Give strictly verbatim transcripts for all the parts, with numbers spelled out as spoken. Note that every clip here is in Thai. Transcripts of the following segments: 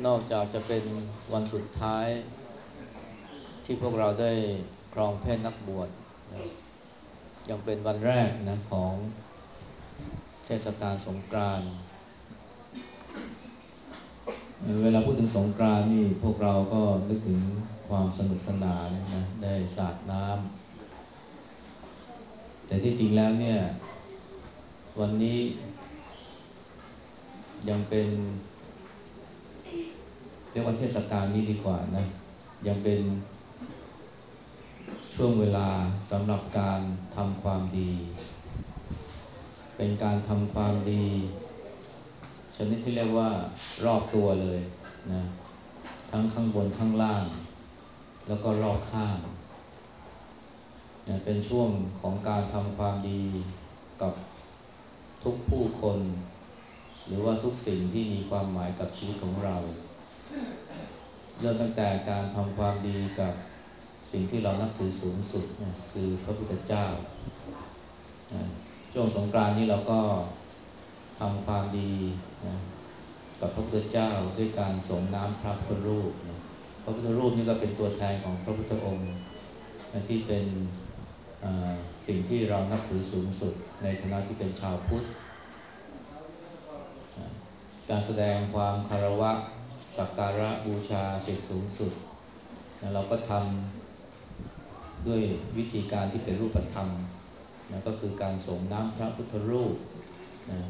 อกจากจะเป็นวันสุดท้ายที่พวกเราได้ครองเพศนักบวชนะยังเป็นวันแรกนะของเทศกาลสงกรานต์เวลาพูดถึงสงกรานต์นี่พวกเราก็นึกถึงความสนุกสนานนะได้สาดน้ำแต่ที่จริงแล้วเนี่ยวันนี้ยังเป็นเรียกว่าเทศกาลนี้ดีกว่านะยังเป็นช่วงเวลาสำหรับการทำความดีเป็นการทำความดีชนิดที่เรียกว่ารอบตัวเลยนะทั้งข้างบนข้างล่างแล้วก็รอบข้างนะเป็นช่วงของการทำความดีกับทุกผู้คนหรือว่าทุกสิ่งที่มีความหมายกับชีวิตของเราเริ่มตั้งแต่การทำความดีกับสิ่งที่เรานับถือสูงสุดนะคือพระพุทธเจ้านะช่วงสงกรานต์นี้เราก็ทำความดีนะกับพระพุทธเจ้าด้วยการส่งน้ำพระพุทธรูปนะพระพุทธรูปนี่ก็เป็นตัวแทนของพระพุทธองค์นะที่เป็นสิ่งที่เรานับถือสูงสุดในฐานะที่เป็นชาวพุทธการแสดงความคารวะสักการะบูชาสิ่งสูงสุดนะเราก็ทำด้วยวิธีการที่เป็นรูปธรรมนะก็คือการส่งน้ำพระพุทธรูปนะ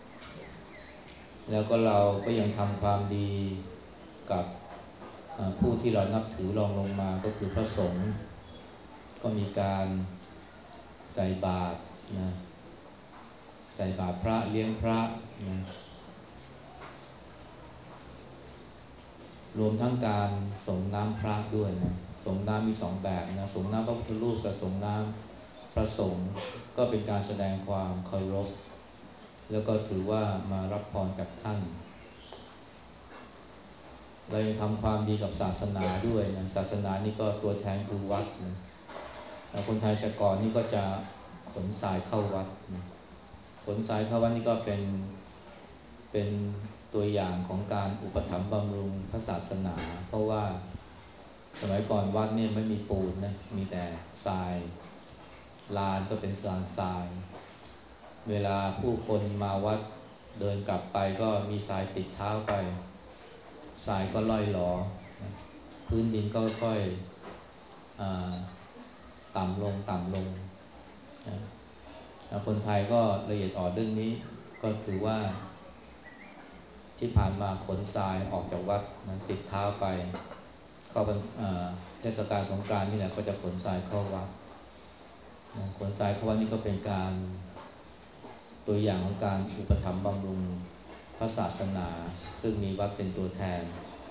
แล้วก็เราก็ยังทำความดีกับผู้ที่เรานับถือรองลงมาก็คือพระสงฆ์ก็มีการใส่บาตรนะใส่บาตรพระเลี้ยงพระนะรวมทั้งการส่งน้ำพระด้วยนะส่งน้ำมีสองแบบนะส่งน้ำพระพุทธรูปกับส่งน้ำพระสงฆ์ก็เป็นการแสดงความเคารพแล้วก็ถือว่ามารับพรจากท่านเรายังทำความดีกับศาสนาด้วยนะศาสนานี่ก็ตัวแทนคือวัดนะคนไทยแต่ก่อนนี่ก็จะขนทรายเข้าวัดนะขนทรายเข้าวัดนี่ก็เป็นเป็นตัวอย่างของการอุปถัมภ์บำรุงพระศาสนาเพราะว่าสมัยก่อนวัดเนี่ยไม่มีปูนนะมีแต่ทรายลานก็เป็นลานทรายเวลาผู้คนมาวัดเดินกลับไปก็มีทรายติดเท้าไปทรายก็ล่อยหลอพื้นดินก็ค่อยต่ำลงต่ำลงคนไทยก็ละเอียดอ่อนเรื่องนี้ก็ถือว่าที่ผ่านมาขนทรายออกจากวัดนะติดเท้าไปเข้าเทศกาลสงกรานต์นี่แหละก็จะขนทรายเข้าวัดขนทรายเข้าวัดนี่ก็เป็นการตัวอย่างของการอุปถัมภ์บำรุงพระศาสนาซึ่งมีวัดเป็นตัวแทน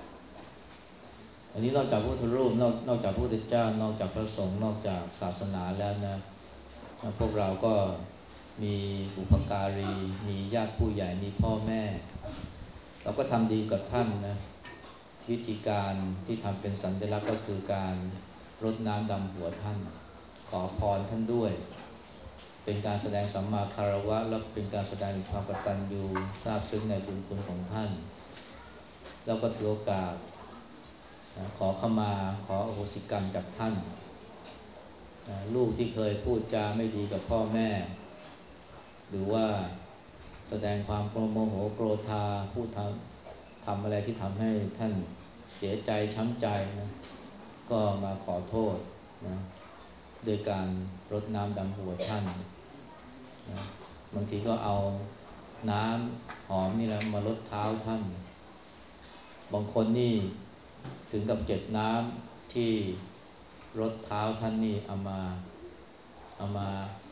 อันนี้นอกจากพระพุทธรูปนอกนอกจากพระพุทธเจ้านอกจากพระสงฆ์นอกจากศาสนาแล้วนะพวกเราก็มีบุพการีมีญาติผู้ใหญ่มีพ่อแม่เราก็ทำดีกับท่านนะวิธีการที่ทำเป็นสัญลักษณ์ก็คือการรดน้ำดำหัวท่านขอพรท่านด้วยเป็นการแสดงสัมมาคารวะและเป็นการแสดงความกตัญญูซาบซึ้งในบุญคุณของท่านแล้วก็ถือโอกาสขอขมาขออโหสิกรรมจากท่านลูกที่เคยพูดจาไม่ดีกับพ่อแม่หรือว่าแสดงความโมโหโกรธาพูดทำทำอะไรที่ทำให้ท่านเสียใจช้ำใจนะก็มาขอโทษนะโดยการรดน้ำดำหัวท่านนะบางทีก็เอาน้ำหอมนี่แหละมารดเท้าท่านบางคนนี่ถึงกับเจ็บน้ำที่รดเท้าท่านนี่เอามาเอามา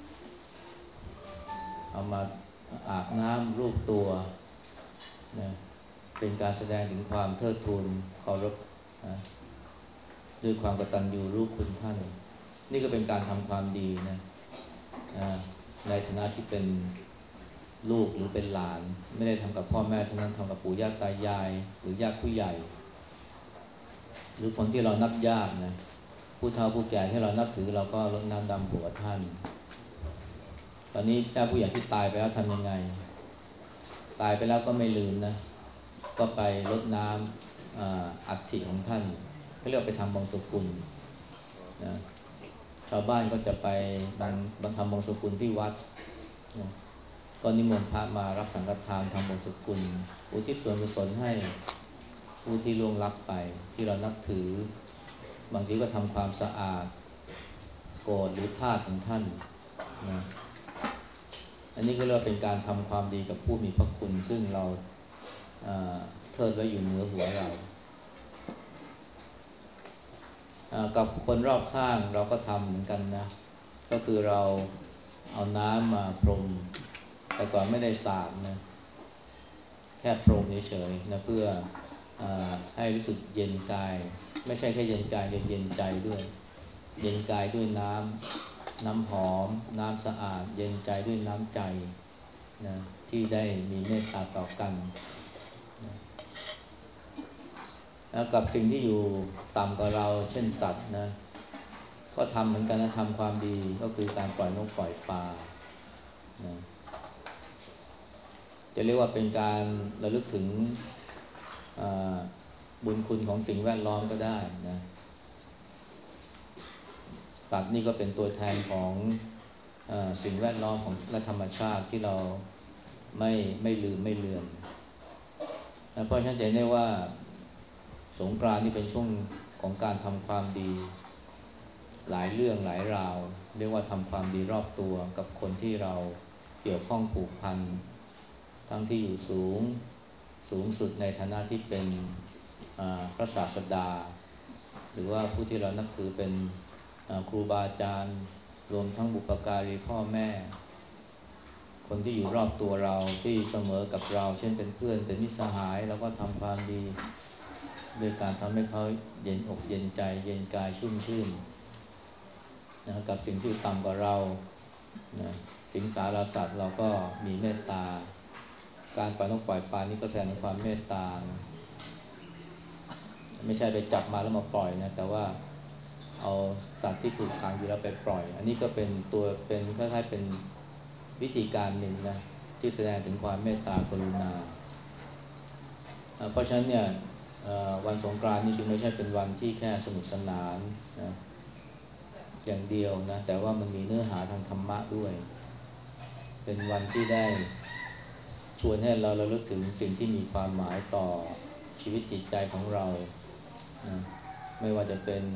เอามาอาบน้ำรูปตัวนะเป็นการแสดงถึงความเทิดทูนเคารพนะด้วยความกตัญญูรู้คุณท่านนี่ก็เป็นการทำความดีนะนะในฐานะที่เป็นลูกหรือเป็นหลานไม่ได้ทำกับพ่อแม่เท่านั้นทำกับปู่ย่าตายายหรือญาติผู้ใหญ่หรือคนที่เรานับญาตินะผู้เฒ่าผู้แก่ที่เรานับถือเราก็รดน้ำดำหัวท่านตอนนี้ญาติผู้ใหญ่ที่ตายไปแล้วทำยังไงตายไปแล้วก็ไม่ลืมนะก็ไปรดน้อัฐิของท่านเขาเรียกไปทำบังสุกุลนะชาวบ้านก็จะไปบังบังทำบังสุกุลที่วัดนะก็นิมนต์พระมารับสังฆทานทำบังสุกุลอุทิศส่วนกุศลให้ผู้ที่ล่วงลับไปที่เรานับถือบางทีก็ทำความสะอาดโกรธหรือธาตุของท่านนะอันนี้ก็เรียกว่าเป็นการทำความดีกับผู้มีพระคุณซึ่งเราเทิดไว้อยู่เหนือหัวเรากับคนรอบข้างเราก็ทำเหมือนกันนะก็คือเราเอาน้ำมาพรมแต่ก่อนไม่ได้สาดนะแค่พรมเฉยๆนะเพื่ออให้รู้สึกเย็นกายไม่ใช่แค่เย็นกายเย็นใจด้วยเย็นกายด้วยน้ำน้ำหอมน้ำสะอาดเย็นใจด้วยน้ำใจนะที่ได้มีเมตตาต่อกันนะแล้วกับสิ่งที่อยู่ต่ำกว่าเราเช่นสัตว์นะก็ทำเหมือนกันนะทำความดีก็คือการปล่อยนกปล่อยปลานะจะเรียกว่าเป็นการระลึกถึงบุญคุณของสิ่งแวดล้อมก็ได้นะสัตว์นี่ก็เป็นตัวแทนของเอ่อสิ่งแวดล้อมของและธรรมชาติที่เราไม่ไม่ลืมไม่เลือนนะเพราะฉะนั้นจะเห็นได้ว่าสงกรานต์นี่เป็นช่วงของการทำความดีหลายเรื่องหลายราวเรียกว่าทำความดีรอบตัวกับคนที่เราเกี่ยวข้องผูกพันทั้งที่อยู่สูงสูงสุดในฐานะที่เป็นพระศาสดาหรือว่าผู้ที่เรานับถือเป็นครูบาอาจารย์รวมทั้งบุพการีพ่อแม่คนที่อยู่รอบตัวเราที่เสมอกับเราเช่นเป็นเพื่อนเป็นมิตรสหายแล้วก็ทำความดีโดยการทำให้เขาเย็นอกเย็นใจเย็นกายชุ่มชื่นนะกับสิ่งที่ต่ำกว่าเรานะสิงสารสัตว์เราก็มีเมตตาการปล่อยนกปล่อยปลานี่ก็แสดงถึงความเมตตานะไม่ใช่ไปจับมาแล้วมาปล่อยนะแต่ว่าเอาสัตว์ที่ถูกขังอยู่แล้วไปปล่อยอันนี้ก็เป็นตัวเป็นคล้ายๆเป็นวิธีการหนึ่งนะที่แสดงถึงความเมตตากรุณาเพราะฉะนั้นเนี่ยวันสงกรานต์นี่จึงไม่ใช่เป็นวันที่แค่สนุกสนานนะอย่างเดียวนะแต่ว่ามันมีเนื้อหาทางธรรมะด้วยเป็นวันที่ได้ชวนให้เราระลึกถึงสิ่งที่มีความหมายต่อชีวิตจิตใจของเรานะไม่ว่าจะเป็น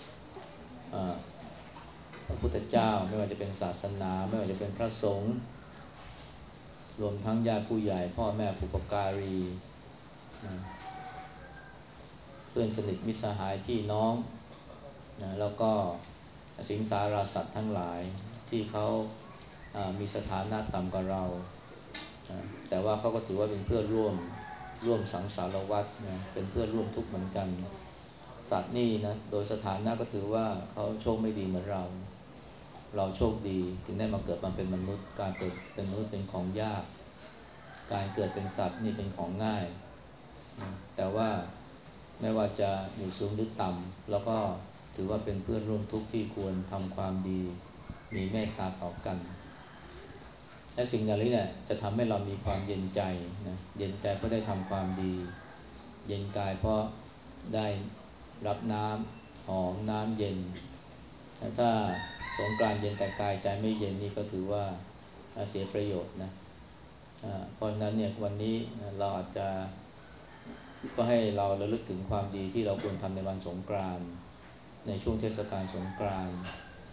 พระพุทธเจ้าไม่ว่าจะเป็นศาสนาไม่ว่าจะเป็นพระสงฆ์รวมทั้งญาติผู้ใหญ่พ่อแม่บุพการีนะเพื่อนสนิทมิตรสหายพี่น้องนะแล้วก็สิงสารสัตว์ทั้งหลายที่เขามีสถานะต่ำกว่าเรานะแต่ว่าเขาก็ถือว่าเป็นเพื่อนร่วมร่วมสังสารวัฏนะเป็นเพื่อนร่วมทุกข์เหมือนกันสัตว์นี่นะโดยสถานะก็ถือว่าเขาโชคไม่ดีเหมือนเราเราโชคดีถึงได้มาเกิดมาเป็นมนุษย์การเกิดเป็นมนุษย์เป็นของยากการเกิดเป็นสัตว์นี่เป็นของง่ายนะแต่ว่าไม่ว่าจะอยู่สูงหรือต่ำแล้วก็ถือว่าเป็นเพื่อนร่วมทุกข์ที่ควรทำความดีมีเมตตาต่อกันและสิ่งเหล่านี้เนี่ยจะทำให้เรามีความเย็นใจนะเย็นใจเพราะได้ทำความดีเย็นกายเพราะได้รับน้ำหอมน้ำเย็นถ้าสงกรานต์เย็นแต่กายใจไม่เย็นนี่ก็ถือว่าเสียประโยชน์นะเพราะฉะนั้นเนี่ยวันนี้เราอาจจะก็ให้เราระลึกถึงความดีที่เราควรทำในวันสงกรานต์ในช่วงเทศกาลสงกรานต์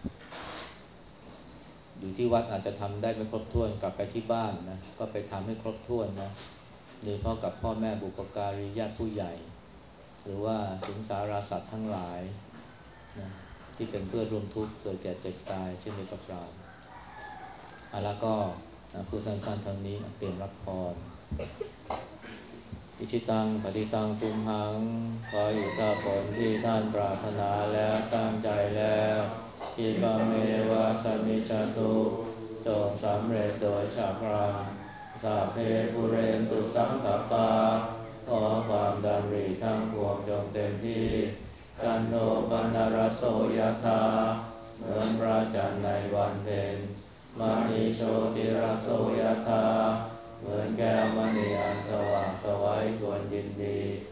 อยู่ที่วัดอาจจะทำได้ไม่ครบถ้วนกลับไปที่บ้านนะก็ไปทำให้ครบถ้วนนะโดยเฉพาะกับพ่อแม่บุพการีญาติผู้ใหญ่หรือว่าสิงสารสัตว์ทั้งหลายนะที่เป็นเพื่อนร่วมทุกข์เกิดแก่เจ็บตายเช่นเดียวกับเราอ่ะแล้วก็ผู้สั้นๆเท่านี้เตรียมรับพรอิชิตังปฏิตังตุมหังขออยู่ถ้าผลที่ท่านปรารถนาแล้วตั้งใจแล้วอิปะเมวะสมิจฉตุจงสำเร็จโดยฉับพลันสัพเพปุเรนตุสังกปาขอความดำริทั้งปวงจงเต็มที่กันโทปนรสโสยถาเหมือนพระจันทร์ในวันเพ็ญมณีโชติรสโสยถาเหมือนแก้วมณีอันสว่างไสวควรยินดี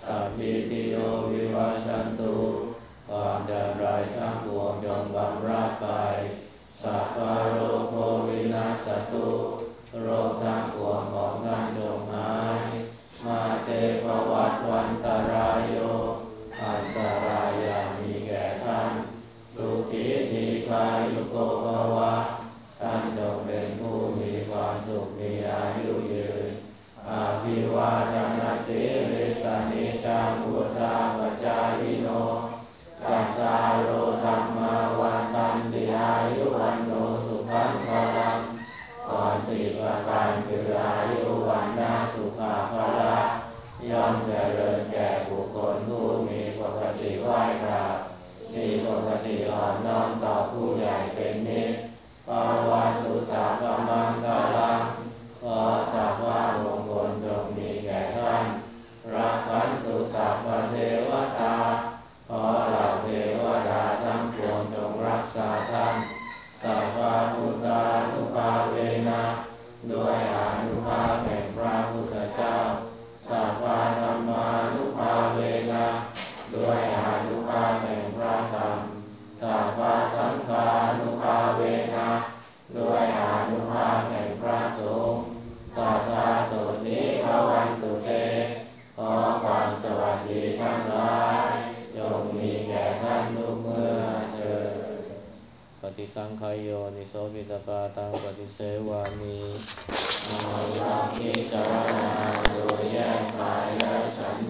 สัพพิติโยวิวัชชันตุความเจริญทั้งปวงจงบำราดไปสัพพะโรโควินาศตุโรคทั้งปวงของท่านจงหายมาเตภวัตวันตรายโยอันตรายอย่ามีแก่ท่านสุขีทีคายุโกภวะท่านจงเป็นผู้มีความสุขมีอายุยืนอาภิวาทนาสีลิสานิจังพุทธาปัจจายิโนจัตตารโอธรรมาวันตันติอายุวันโนสุขังพลังก่อนสี่ประการคืออายุวันนาสุขาภละย่อมเจริญแก่บุคคลผู้มีปกติไหว้กราบมีปกติอ่อนน้อมต่อผู้ใหญ่เป็นนิจภาวันตุสัพพมังคลังขอสัพพะมงคลจงมีแก่ท่านรักขันตุสัพพเทวตาขอเหล่าเทวดาทั้งปวงจงรักษาท่านสัพพะพุทธานุภาเวนะด้วยอานุภาพแห่งพระพุทธเจ้าสัพพะธัมมานุภาเวนะด้วยอานุภาพแห่งพระธรรมสัพพะสังฆานุภาเวนะด้วยอานุภาพแห่งพระสงฆ์สัทธาโสติภวันตุเตขอความสวัสดีทั้งหลายจงมีแก่ท่านทุกเมื่อเถิดปฏิสังขายโยนิโสวิตปาตังปฏิเสวามิอาลังพิจารณาโดยแยกกายและฉัน